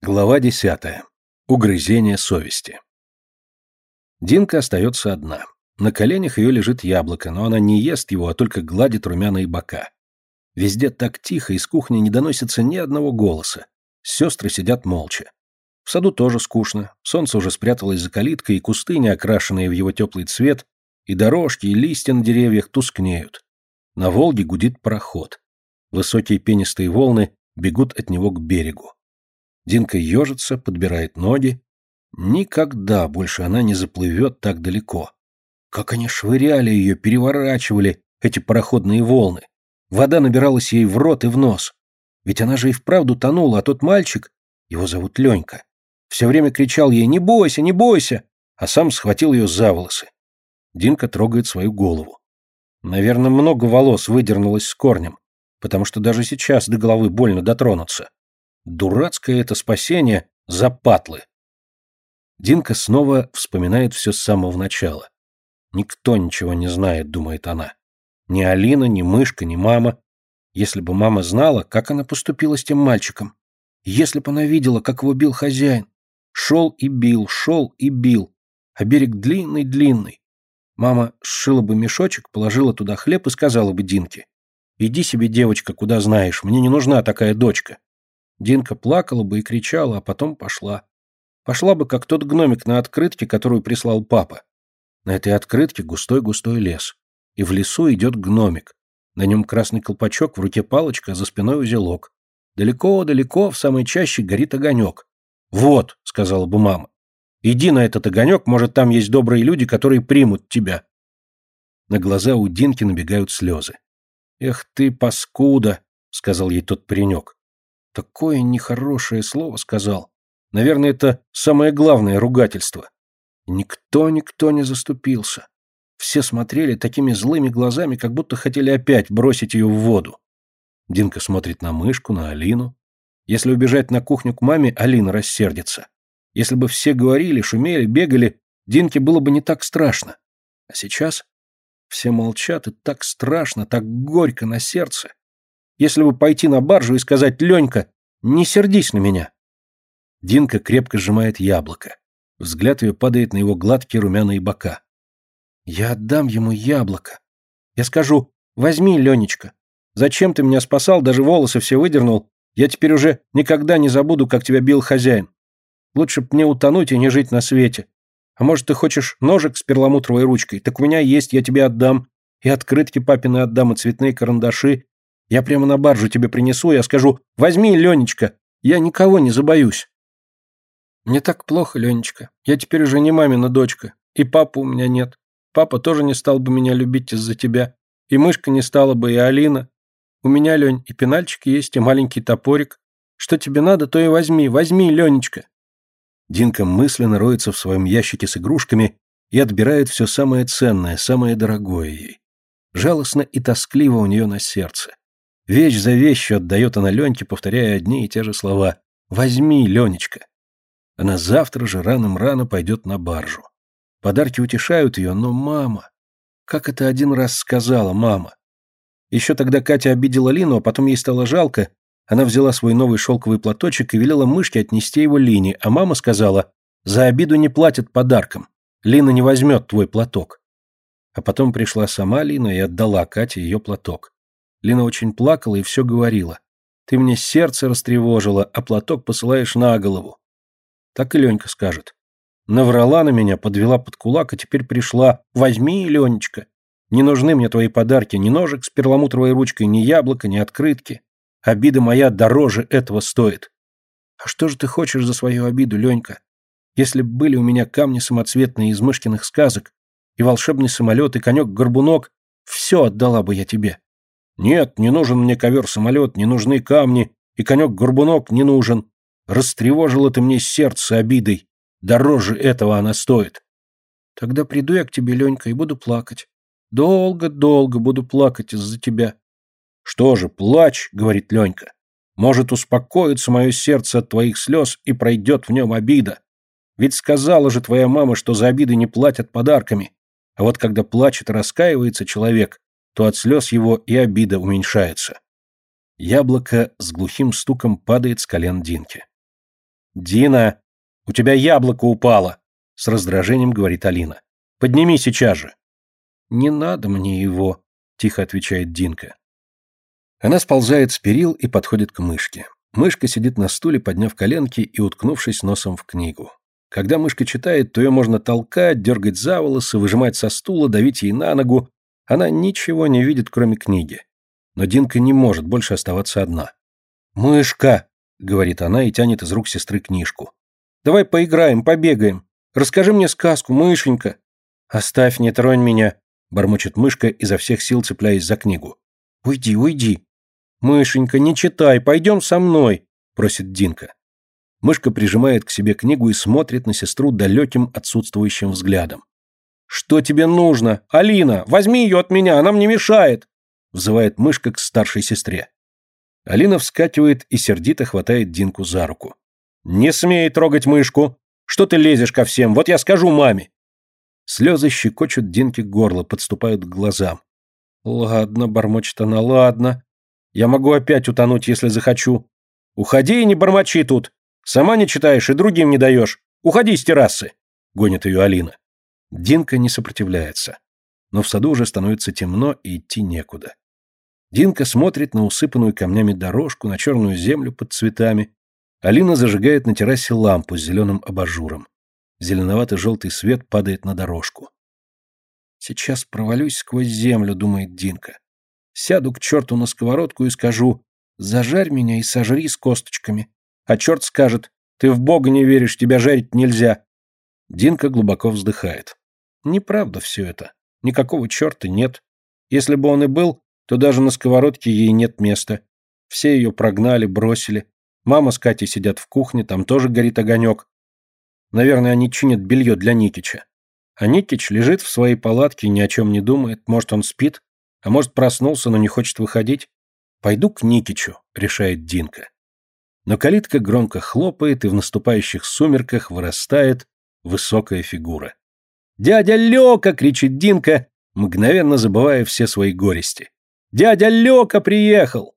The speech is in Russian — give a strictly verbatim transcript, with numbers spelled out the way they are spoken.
Глава десятая. Угрызение совести. Динка остается одна. На коленях ее лежит яблоко, но она не ест его, а только гладит румяные бока. Везде так тихо, из кухни не доносится ни одного голоса. Сестры сидят молча. В саду тоже скучно. Солнце уже спряталось за калиткой, и кусты, не окрашенные в его теплый цвет, и дорожки, и листья на деревьях тускнеют. На Волге гудит пароход. Высокие пенистые волны бегут от него к берегу. Динка ежится, подбирает ноги. Никогда больше она не заплывет так далеко. Как они швыряли ее, переворачивали эти пароходные волны. Вода набиралась ей в рот и в нос. Ведь она же и вправду тонула, а тот мальчик, его зовут Ленька, все время кричал ей «Не бойся, не бойся!», а сам схватил ее за волосы. Динка трогает свою голову. Наверное, много волос выдернулось с корнем, потому что даже сейчас до головы больно дотронуться. Дурацкое это спасение за патлы. Динка снова вспоминает все с самого начала. Никто ничего не знает, думает она. Ни Алина, ни Мышка, ни мама. Если бы мама знала, как она поступила с тем мальчиком. Если бы она видела, как его бил хозяин. Шел и бил, шел и бил. А берег длинный-длинный. Мама сшила бы мешочек, положила туда хлеб и сказала бы Динке: «Иди себе, девочка, куда знаешь, мне не нужна такая дочка». Динка плакала бы и кричала, а потом пошла. Пошла бы, как тот гномик на открытке, которую прислал папа. На этой открытке густой-густой лес. И в лесу идет гномик. На нем красный колпачок, в руке палочка, а за спиной узелок. Далеко-далеко в самой чаще горит огонек. «Вот», — сказала бы мама, — «иди на этот огонек, может, там есть добрые люди, которые примут тебя». На глаза у Динки набегают слезы. «Эх ты, паскуда», — сказал ей тот паренек. Такое нехорошее слово сказал. Наверное, это самое главное ругательство. Никто-никто не заступился. Все смотрели такими злыми глазами, как будто хотели опять бросить ее в воду. Динка смотрит на Мышку, на Алину. Если убежать на кухню к маме, Алина рассердится. Если бы все говорили, шумели, бегали, Динке было бы не так страшно. А сейчас все молчат, и так страшно, так горько на сердце. Если бы пойти на баржу и сказать: «Ленька, не сердись на меня». Динка крепко сжимает яблоко. Взгляд ее падает на его гладкие румяные бока. «Я отдам ему яблоко. Я скажу: возьми, Ленечка. Зачем ты меня спасал, даже волосы все выдернул? Я теперь уже никогда не забуду, как тебя бил хозяин. Лучше б мне утонуть и не жить на свете. А может, ты хочешь ножик с перламутровой ручкой? Так у меня есть, я тебе отдам. И открытки папины отдам, и цветные карандаши. Я прямо на баржу тебе принесу, я скажу: возьми, Ленечка, я никого не забоюсь». «Мне так плохо, Ленечка. Я теперь уже не мамина дочка. И папы у меня нет. Папа тоже не стал бы меня любить из-за тебя. И Мышка не стала бы, и Алина. У меня, Лень, и пенальчик есть, и маленький топорик. Что тебе надо, то и возьми. Возьми, Ленечка». Динка мысленно роется в своем ящике с игрушками и отбирает все самое ценное, самое дорогое ей. Жалостно и тоскливо у нее на сердце. Вещь за вещью отдает она Леньке, повторяя одни и те же слова: «Возьми, Ленечка». Она завтра же раным-рано пойдет на баржу. Подарки утешают ее, но мама... Как это один раз сказала мама? Еще тогда Катя обидела Лину, а потом ей стало жалко. Она взяла свой новый шелковый платочек и велела Мышке отнести его Лине, а мама сказала: «За обиду не платят подарком. Лина не возьмет твой платок». А потом пришла сама Лина и отдала Кате ее платок. Лина очень плакала и все говорила: «Ты мне сердце растревожила, а платок посылаешь на голову». Так и Ленька скажет: «Наврала на меня, подвела под кулак, а теперь пришла. Возьми, Ленечка. Не нужны мне твои подарки, ни ножик с перламутровой ручкой, ни яблоко, ни открытки. Обида моя дороже этого стоит». «А что же ты хочешь за свою обиду, Ленька? Если б были у меня камни самоцветные из Мышкиных сказок, и волшебный самолет, и конек-горбунок, все отдала бы я тебе». «Нет, не нужен мне ковер-самолет, не нужны камни, и конек-горбунок не нужен. Растревожила ты мне сердце обидой. Дороже этого она стоит». «Тогда приду я к тебе, Ленька, и буду плакать. Долго-долго буду плакать из-за тебя». «Что же, плачь», — говорит Ленька. «Может, успокоится мое сердце от твоих слез, и пройдет в нем обида. Ведь сказала же твоя мама, что за обиды не платят подарками. А вот когда плачет и раскаивается человек, то от слез его и обида уменьшается». Яблоко с глухим стуком падает с колен Динки. «Дина, у тебя яблоко упало!» — с раздражением говорит Алина. «Подними сейчас же!» «Не надо мне его», — тихо отвечает Динка. Она сползает с перил и подходит к мышке. Мышка сидит на стуле, подняв коленки и уткнувшись носом в книгу. Когда мышка читает, то ее можно толкать, дергать за волосы, выжимать со стула, давить ей на ногу. Она ничего не видит, кроме книги. Но Динка не может больше оставаться одна. «Мышка!» — говорит она и тянет из рук сестры книжку. «Давай поиграем, побегаем. Расскажи мне сказку, мышенька». «Оставь, не тронь меня», — бормочет мышка, изо всех сил цепляясь за книгу. «Уйди, уйди». «Мышенька, не читай, пойдем со мной», — просит Динка. Мышка прижимает к себе книгу и смотрит на сестру далеким отсутствующим взглядом. «Что тебе нужно? Алина, возьми ее от меня, она мне мешает!» — взывает мышка к старшей сестре. Алина вскакивает и сердито хватает Динку за руку. «Не смей трогать мышку! Что ты лезешь ко всем? Вот я скажу маме!» Слезы щекочут Динке горло, подступают к глазам. «Ладно», — бормочет она, — «ладно. Я могу опять утонуть, если захочу. Уходи и не бормочи тут. Сама не читаешь и другим не даешь. Уходи с террасы!» — гонит ее Алина. Динка не сопротивляется. Но в саду уже становится темно и идти некуда. Динка смотрит на усыпанную камнями дорожку, на черную землю под цветами. Алина зажигает на террасе лампу с зеленым абажуром. Зеленовато-желтый свет падает на дорожку. «Сейчас провалюсь сквозь землю», — думает Динка. «Сяду к черту на сковородку и скажу: зажарь меня и сожри с косточками. А черт скажет: ты в Бога не веришь, тебя жарить нельзя». Динка глубоко вздыхает. Неправда все это. Никакого черта нет. Если бы он и был, то даже на сковородке ей нет места. Все ее прогнали, бросили. Мама с Катей сидят в кухне, там тоже горит огонек. Наверное, они чинят белье для Никича. А Никич лежит в своей палатке и ни о чем не думает. Может, он спит, а может, проснулся, но не хочет выходить. «Пойду к Никичу», — решает Динка. Но калитка громко хлопает, и в наступающих сумерках вырастает высокая фигура. «Дядя Лёка!» — кричит Динка, мгновенно забывая все свои горести. «Дядя Лёка приехал!»